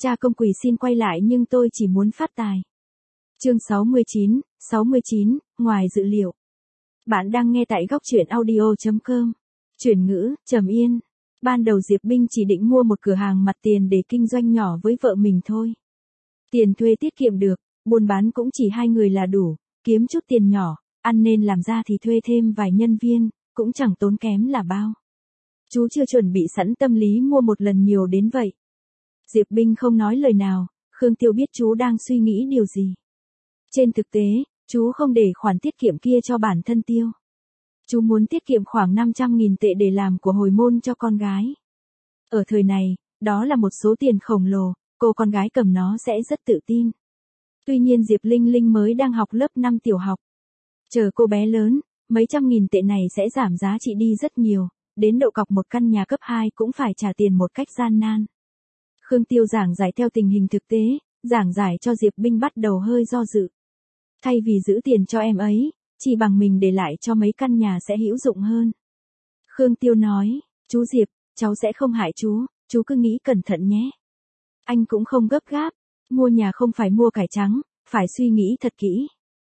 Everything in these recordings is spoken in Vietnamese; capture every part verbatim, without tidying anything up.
Cha công quỳ xin quay lại nhưng tôi chỉ muốn phát tài. Chương sáu mươi chín, sáu mươi chín, ngoài dự liệu. Bạn đang nghe tại góc truyện audio chấm com. Chuyển ngữ, Trầm Yên. Ban đầu Diệp Binh chỉ định mua một cửa hàng mặt tiền để kinh doanh nhỏ với vợ mình thôi. Tiền thuê tiết kiệm được, buôn bán cũng chỉ hai người là đủ, kiếm chút tiền nhỏ, ăn nên làm ra thì thuê thêm vài nhân viên, cũng chẳng tốn kém là bao. Chú chưa chuẩn bị sẵn tâm lý mua một lần nhiều đến vậy. Diệp Binh không nói lời nào, Khương Tiêu biết chú đang suy nghĩ điều gì. Trên thực tế, chú không để khoản tiết kiệm kia cho bản thân tiêu. Chú muốn tiết kiệm khoảng năm trăm nghìn tệ để làm của hồi môn cho con gái. Ở thời này, đó là một số tiền khổng lồ, cô con gái cầm nó sẽ rất tự tin. Tuy nhiên Diệp Linh Linh mới đang học lớp năm tiểu học. Chờ cô bé lớn, mấy trăm nghìn tệ này sẽ giảm giá trị đi rất nhiều, đến độ cọc một căn nhà cấp hai cũng phải trả tiền một cách gian nan. Khương Tiêu giảng giải theo tình hình thực tế, giảng giải cho Diệp Binh bắt đầu hơi do dự. Thay vì giữ tiền cho em ấy, chỉ bằng mình để lại cho mấy căn nhà sẽ hữu dụng hơn. Khương Tiêu nói, chú Diệp, cháu sẽ không hại chú, chú cứ nghĩ cẩn thận nhé. Anh cũng không gấp gáp, mua nhà không phải mua cải trắng, phải suy nghĩ thật kỹ.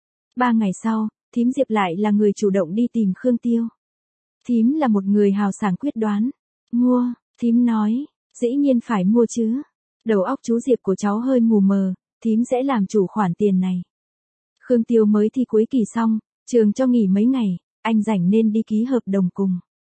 Ba ngày sau, thím Diệp lại là người chủ động đi tìm Khương Tiêu. Thím là một người hào sảng quyết đoán. Mua, thím nói, dĩ nhiên phải mua chứ. Đầu óc chú Diệp của cháu hơi mù mờ, thím sẽ làm chủ khoản tiền này. Khương Tiêu mới thi cuối kỳ xong, trường cho nghỉ mấy ngày, anh rảnh nên đi ký hợp đồng cùng.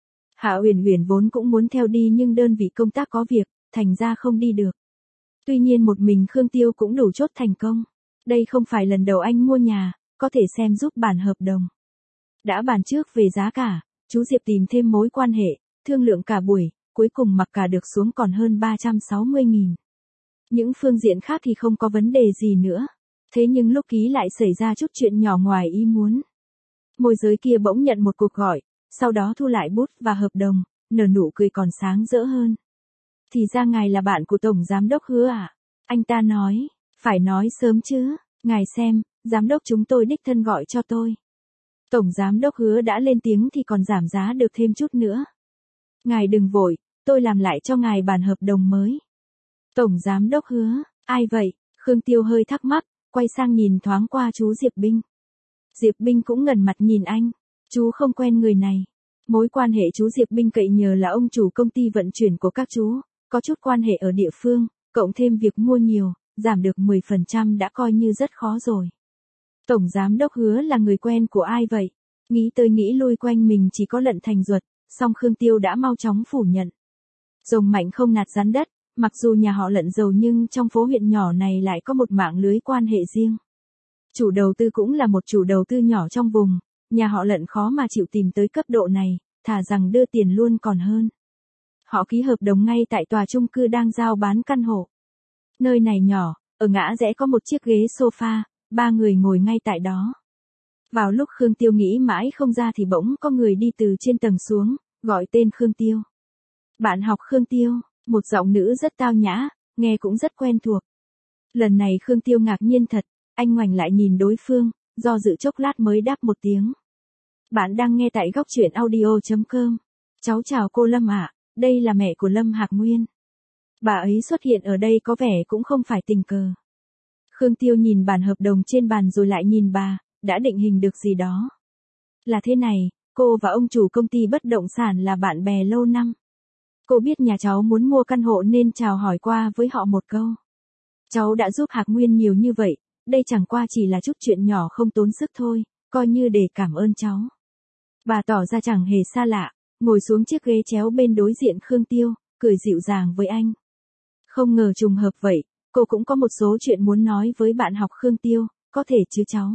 Hạ Uyển Uyển vốn cũng muốn theo đi nhưng đơn vị công tác có việc, thành ra không đi được. Tuy nhiên một mình Khương Tiêu cũng đủ chốt thành công. Đây không phải lần đầu anh mua nhà, có thể xem giúp bản hợp đồng. Đã bàn trước về giá cả, chú Diệp tìm thêm mối quan hệ, thương lượng cả buổi, cuối cùng mặc cả được xuống còn hơn ba trăm sáu mươi nghìn. Những phương diện khác thì không có vấn đề gì nữa. Thế nhưng lúc ký lại xảy ra chút chuyện nhỏ ngoài ý muốn. Môi giới kia bỗng nhận một cuộc gọi, sau đó thu lại bút và hợp đồng, nở nụ cười còn sáng rỡ hơn. Thì ra ngài là bạn của Tổng Giám Đốc Hứa à? Anh ta nói, phải nói sớm chứ, ngài xem, Giám Đốc chúng tôi đích thân gọi cho tôi. Tổng Giám Đốc Hứa đã lên tiếng thì còn giảm giá được thêm chút nữa. Ngài đừng vội, tôi làm lại cho ngài bản hợp đồng mới. Tổng Giám Đốc Hứa, ai vậy? Khương Tiêu hơi thắc mắc, quay sang nhìn thoáng qua chú Diệp Binh. Diệp Binh cũng ngẩn mặt nhìn anh, chú không quen người này. Mối quan hệ chú Diệp Binh cậy nhờ là ông chủ công ty vận chuyển của các chú, có chút quan hệ ở địa phương, cộng thêm việc mua nhiều, giảm được mười phần trăm đã coi như rất khó rồi. Tổng Giám Đốc Hứa là người quen của ai vậy? Nghĩ tới nghĩ lui quanh mình chỉ có Lận Thành Duật, song Khương Tiêu đã mau chóng phủ nhận. Rồng mạnh không nạt rắn đất, mặc dù nhà họ Lận giàu nhưng trong phố huyện nhỏ này lại có một mạng lưới quan hệ riêng. Chủ đầu tư cũng là một chủ đầu tư nhỏ trong vùng, nhà họ Lận khó mà chịu tìm tới cấp độ này, thà rằng đưa tiền luôn còn hơn. Họ ký hợp đồng ngay tại tòa chung cư đang giao bán căn hộ. Nơi này nhỏ, ở ngã rẽ có một chiếc ghế sofa, ba người ngồi ngay tại đó. Vào lúc Khương Tiêu nghĩ mãi không ra thì bỗng có người đi từ trên tầng xuống, gọi tên Khương Tiêu. Bạn học Khương Tiêu, một giọng nữ rất tao nhã, nghe cũng rất quen thuộc. Lần này Khương Tiêu ngạc nhiên thật, anh ngoảnh lại nhìn đối phương, do dự chốc lát mới đáp một tiếng. Bạn đang nghe tại góc truyện audio chấm com. Cháu chào cô Lâm ạ, đây là mẹ của Lâm Hạc Nguyên. Bà ấy xuất hiện ở đây có vẻ cũng không phải tình cờ. Khương Tiêu nhìn bản hợp đồng trên bàn rồi lại nhìn bà, đã định hình được gì đó. Là thế này, cô và ông chủ công ty bất động sản là bạn bè lâu năm. Cô biết nhà cháu muốn mua căn hộ nên chào hỏi qua với họ một câu. Cháu đã giúp Hạc Nguyên nhiều như vậy, đây chẳng qua chỉ là chút chuyện nhỏ không tốn sức thôi, coi như để cảm ơn cháu. Bà tỏ ra chẳng hề xa lạ, ngồi xuống chiếc ghế chéo bên đối diện Khương Tiêu, cười dịu dàng với anh. Không ngờ trùng hợp vậy, cô cũng có một số chuyện muốn nói với bạn học Khương Tiêu, có thể chứ cháu.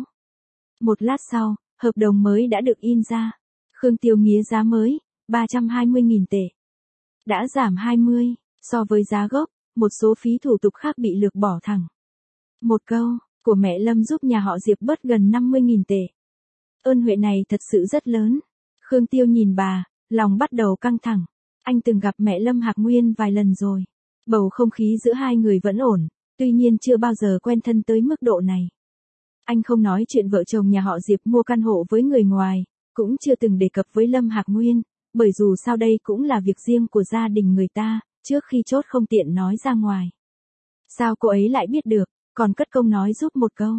Một lát sau, hợp đồng mới đã được in ra. Khương Tiêu nghía giá mới, ba trăm hai mươi nghìn tệ. Đã giảm hai mươi, so với giá gốc, một số phí thủ tục khác bị lược bỏ thẳng. Một câu, của mẹ Lâm giúp nhà họ Diệp bớt gần năm mươi nghìn tệ. Ơn huệ này thật sự rất lớn. Khương Tiêu nhìn bà, lòng bắt đầu căng thẳng. Anh từng gặp mẹ Lâm Hạc Nguyên vài lần rồi. Bầu không khí giữa hai người vẫn ổn, tuy nhiên chưa bao giờ quen thân tới mức độ này. Anh không nói chuyện vợ chồng nhà họ Diệp mua căn hộ với người ngoài, cũng chưa từng đề cập với Lâm Hạc Nguyên, bởi dù sao đây cũng là việc riêng của gia đình người ta, trước khi chốt không tiện nói ra ngoài. Sao cô ấy lại biết được, còn cất công nói giúp một câu.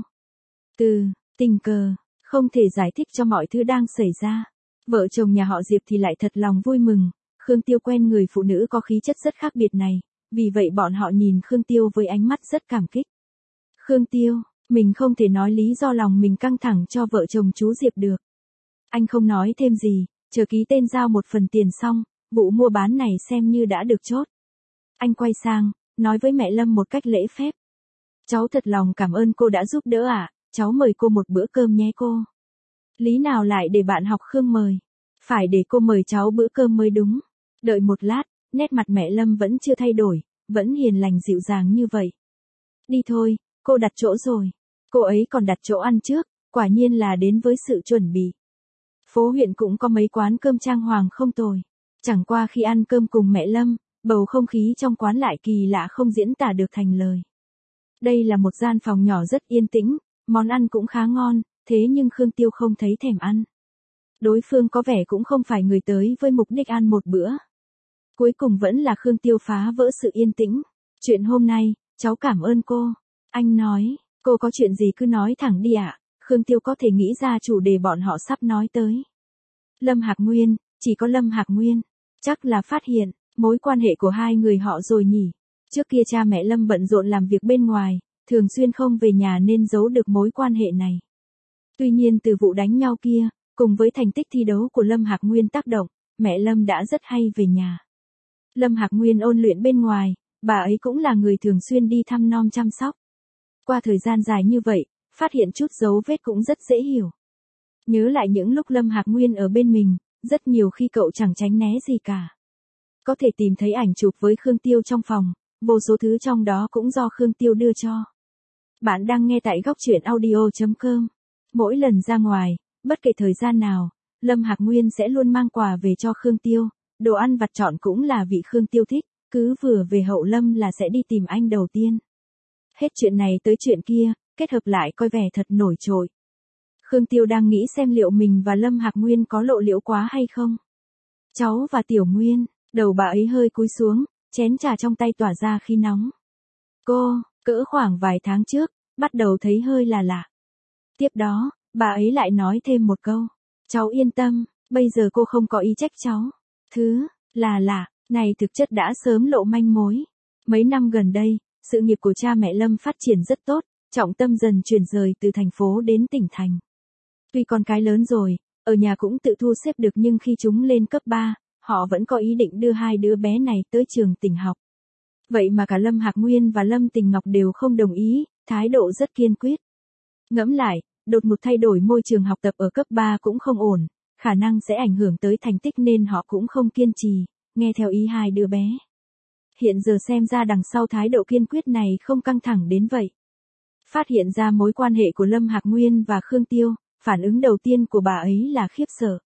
Từ, tình cờ, không thể giải thích cho mọi thứ đang xảy ra. Vợ chồng nhà họ Diệp thì lại thật lòng vui mừng, Khương Tiêu quen người phụ nữ có khí chất rất khác biệt này, vì vậy bọn họ nhìn Khương Tiêu với ánh mắt rất cảm kích. Khương Tiêu, mình không thể nói lý do lòng mình căng thẳng cho vợ chồng chú Diệp được. Anh không nói thêm gì, chờ ký tên giao một phần tiền xong, vụ mua bán này xem như đã được chốt. Anh quay sang, nói với mẹ Lâm một cách lễ phép. Cháu thật lòng cảm ơn cô đã giúp đỡ ạ, à, cháu mời cô một bữa cơm nhé cô. Lý nào lại để bạn học Khương mời. Phải để cô mời cháu bữa cơm mới đúng. Đợi một lát, nét mặt mẹ Lâm vẫn chưa thay đổi, vẫn hiền lành dịu dàng như vậy. Đi thôi, cô đặt chỗ rồi. Cô ấy còn đặt chỗ ăn trước, quả nhiên là đến với sự chuẩn bị. Phố huyện cũng có mấy quán cơm trang hoàng không tồi. Chẳng qua khi ăn cơm cùng mẹ Lâm, bầu không khí trong quán lại kỳ lạ không diễn tả được thành lời. Đây là một gian phòng nhỏ rất yên tĩnh, món ăn cũng khá ngon, thế nhưng Khương Tiêu không thấy thèm ăn. Đối phương có vẻ cũng không phải người tới với mục đích ăn một bữa. Cuối cùng vẫn là Khương Tiêu phá vỡ sự yên tĩnh. Chuyện hôm nay, cháu cảm ơn cô. Anh nói, cô có chuyện gì cứ nói thẳng đi ạ. À? Khương Tiêu có thể nghĩ ra chủ đề bọn họ sắp nói tới. Lâm Hạc Nguyên, chỉ có Lâm Hạc Nguyên. Chắc là phát hiện mối quan hệ của hai người họ rồi nhỉ. Trước kia cha mẹ Lâm bận rộn làm việc bên ngoài, thường xuyên không về nhà nên giấu được mối quan hệ này. Tuy nhiên từ vụ đánh nhau kia, cùng với thành tích thi đấu của Lâm Hạc Nguyên tác động, mẹ Lâm đã rất hay về nhà. Lâm Hạc Nguyên ôn luyện bên ngoài, bà ấy cũng là người thường xuyên đi thăm nom chăm sóc. Qua thời gian dài như vậy, phát hiện chút dấu vết cũng rất dễ hiểu. Nhớ lại những lúc Lâm Hạc Nguyên ở bên mình, rất nhiều khi cậu chẳng tránh né gì cả. Có thể tìm thấy ảnh chụp với Khương Tiêu trong phòng, vô số thứ trong đó cũng do Khương Tiêu đưa cho. Bạn đang nghe tại góc truyện audio chấm com. Mỗi lần ra ngoài, bất kể thời gian nào, Lâm Hạc Nguyên sẽ luôn mang quà về cho Khương Tiêu, đồ ăn vặt chọn cũng là vị Khương Tiêu thích, cứ vừa về Hậu Lâm là sẽ đi tìm anh đầu tiên. Hết chuyện này tới chuyện kia, kết hợp lại coi vẻ thật nổi trội. Khương Tiêu đang nghĩ xem liệu mình và Lâm Hạc Nguyên có lộ liễu quá hay không. Cháu và Tiểu Nguyên, đầu bà ấy hơi cúi xuống, chén trà trong tay tỏa ra khí nóng. Cô, cỡ khoảng vài tháng trước, bắt đầu thấy hơi là lạ. Tiếp đó, bà ấy lại nói thêm một câu. Cháu yên tâm, bây giờ cô không có ý trách cháu. Thứ, là lạ, này thực chất đã sớm lộ manh mối. Mấy năm gần đây, sự nghiệp của cha mẹ Lâm phát triển rất tốt, trọng tâm dần chuyển rời từ thành phố đến tỉnh thành. Tuy con cái lớn rồi, ở nhà cũng tự thu xếp được nhưng khi chúng lên cấp ba, họ vẫn có ý định đưa hai đứa bé này tới trường tỉnh học. Vậy mà cả Lâm Hạc Nguyên và Lâm Tình Ngọc đều không đồng ý, thái độ rất kiên quyết. Ngẫm lại, đột ngột thay đổi môi trường học tập ở cấp ba cũng không ổn, khả năng sẽ ảnh hưởng tới thành tích nên họ cũng không kiên trì, nghe theo ý hai đứa bé. Hiện giờ xem ra đằng sau thái độ kiên quyết này không căng thẳng đến vậy. Phát hiện ra mối quan hệ của Lâm Hạc Nguyên và Khương Tiêu, phản ứng đầu tiên của bà ấy là khiếp sợ.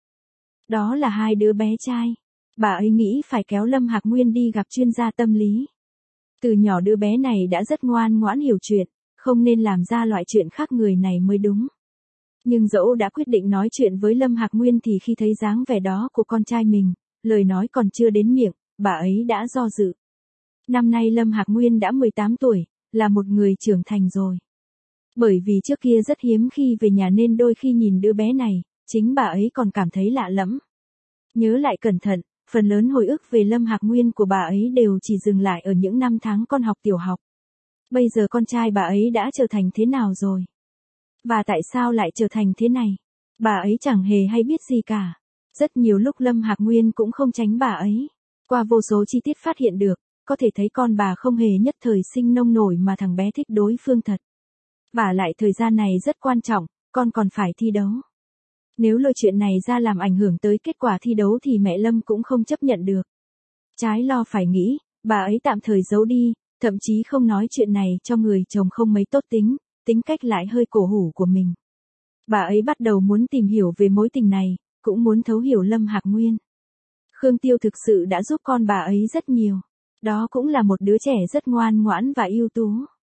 Đó là hai đứa bé trai. Bà ấy nghĩ phải kéo Lâm Hạc Nguyên đi gặp chuyên gia tâm lý. Từ nhỏ đứa bé này đã rất ngoan ngoãn hiểu chuyện, không nên làm ra loại chuyện khác người này mới đúng. Nhưng dẫu đã quyết định nói chuyện với Lâm Hạc Nguyên thì khi thấy dáng vẻ đó của con trai mình, lời nói còn chưa đến miệng, bà ấy đã do dự. Năm nay Lâm Hạc Nguyên đã mười tám tuổi, là một người trưởng thành rồi. Bởi vì trước kia rất hiếm khi về nhà nên đôi khi nhìn đứa bé này, chính bà ấy còn cảm thấy lạ lẫm. Nhớ lại cẩn thận, phần lớn hồi ức về Lâm Hạc Nguyên của bà ấy đều chỉ dừng lại ở những năm tháng con học tiểu học. Bây giờ con trai bà ấy đã trở thành thế nào rồi? Và tại sao lại trở thành thế này? Bà ấy chẳng hề hay biết gì cả. Rất nhiều lúc Lâm Hạc Nguyên cũng không tránh bà ấy. Qua vô số chi tiết phát hiện được, có thể thấy con bà không hề nhất thời sinh nông nổi mà thằng bé thích đối phương thật. Và lại thời gian này rất quan trọng, con còn phải thi đấu. Nếu lôi chuyện này ra làm ảnh hưởng tới kết quả thi đấu thì mẹ Lâm cũng không chấp nhận được. Trái lo phải nghĩ, bà ấy tạm thời giấu đi, thậm chí không nói chuyện này cho người chồng không mấy tốt tính, tính cách lại hơi cổ hủ của mình. Bà ấy bắt đầu muốn tìm hiểu về mối tình này, cũng muốn thấu hiểu Lâm Hạc Nguyên. Khương Tiêu thực sự đã giúp con bà ấy rất nhiều. Đó cũng là một đứa trẻ rất ngoan ngoãn và ưu tú.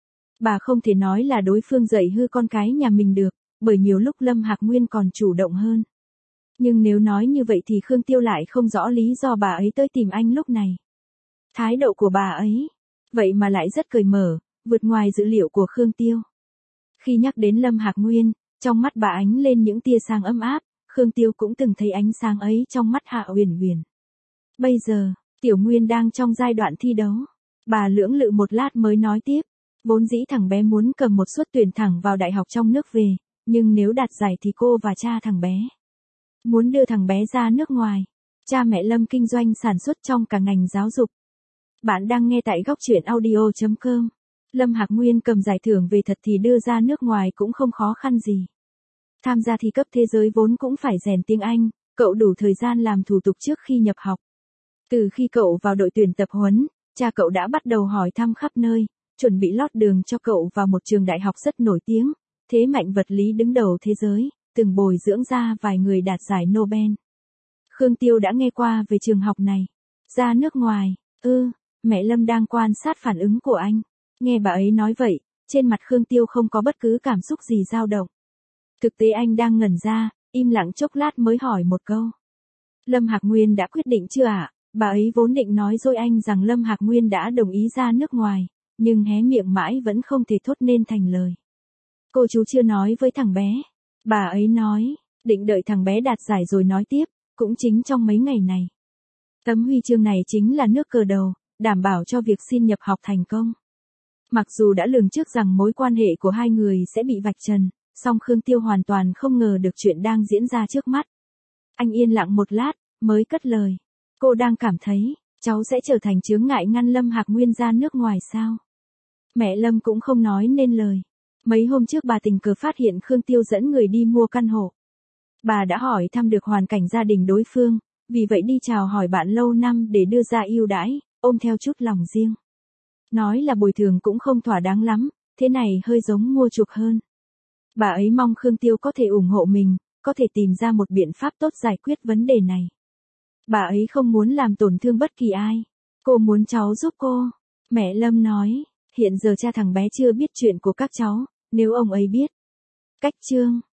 Bà không thể nói là đối phương dạy hư con cái nhà mình được, bởi nhiều lúc Lâm Hạc Nguyên còn chủ động hơn. Nhưng nếu nói như vậy thì Khương Tiêu lại không rõ lý do bà ấy tới tìm anh lúc này. Thái độ của bà ấy, vậy mà lại rất cởi mở, vượt ngoài dữ liệu của Khương Tiêu. Khi nhắc đến Lâm Hạc Nguyên, trong mắt bà ánh lên những tia sáng ấm áp, Khương Tiêu cũng từng thấy ánh sáng ấy trong mắt Hạ Uyển Uyển. Bây giờ, Tiểu Nguyên đang trong giai đoạn thi đấu. Bà lưỡng lự một lát mới nói tiếp, vốn dĩ thằng bé muốn cầm một suất tuyển thẳng vào đại học trong nước về, nhưng nếu đạt giải thì cô và cha thằng bé muốn đưa thằng bé ra nước ngoài. Cha mẹ Lâm kinh doanh sản xuất trong cả ngành giáo dục. Bạn đang nghe tại góc truyện audio chấm com. Lâm Hạc Nguyên cầm giải thưởng về thật thì đưa ra nước ngoài cũng không khó khăn gì. Tham gia thi cấp thế giới vốn cũng phải rèn tiếng Anh, cậu đủ thời gian làm thủ tục trước khi nhập học. Từ khi cậu vào đội tuyển tập huấn, cha cậu đã bắt đầu hỏi thăm khắp nơi, chuẩn bị lót đường cho cậu vào một trường đại học rất nổi tiếng, thế mạnh vật lý đứng đầu thế giới, từng bồi dưỡng ra vài người đạt giải Nobel. Khương Tiêu đã nghe qua về trường học này. Ra nước ngoài, ư, mẹ Lâm đang quan sát phản ứng của anh. Nghe bà ấy nói vậy, trên mặt Khương Tiêu không có bất cứ cảm xúc gì dao động. Thực tế anh đang ngẩn ra, im lặng chốc lát mới hỏi một câu. Lâm Hạc Nguyên đã quyết định chưa ạ? À? Bà ấy vốn định nói dối anh rằng Lâm Hạc Nguyên đã đồng ý ra nước ngoài, nhưng hé miệng mãi vẫn không thể thốt nên thành lời. Cô chú chưa nói với thằng bé. Bà ấy nói, định đợi thằng bé đạt giải rồi nói tiếp, cũng chính trong mấy ngày này. Tấm huy chương này chính là nước cờ đầu, đảm bảo cho việc xin nhập học thành công. Mặc dù đã lường trước rằng mối quan hệ của hai người sẽ bị vạch trần, song Khương Tiêu hoàn toàn không ngờ được chuyện đang diễn ra trước mắt. Anh yên lặng một lát, mới cất lời. Cô đang cảm thấy, cháu sẽ trở thành chướng ngại ngăn Lâm Hạc Nguyên ra nước ngoài sao? Mẹ Lâm cũng không nói nên lời. Mấy hôm trước bà tình cờ phát hiện Khương Tiêu dẫn người đi mua căn hộ. Bà đã hỏi thăm được hoàn cảnh gia đình đối phương, vì vậy đi chào hỏi bạn lâu năm để đưa ra ưu đãi, ôm theo chút lòng riêng. Nói là bồi thường cũng không thỏa đáng lắm, thế này hơi giống mua chuộc hơn. Bà ấy mong Khương Tiêu có thể ủng hộ mình, có thể tìm ra một biện pháp tốt giải quyết vấn đề này. Bà ấy không muốn làm tổn thương bất kỳ ai. Cô muốn cháu giúp cô. Mẹ Lâm nói, hiện giờ cha thằng bé chưa biết chuyện của các cháu, nếu ông ấy biết. Cách chương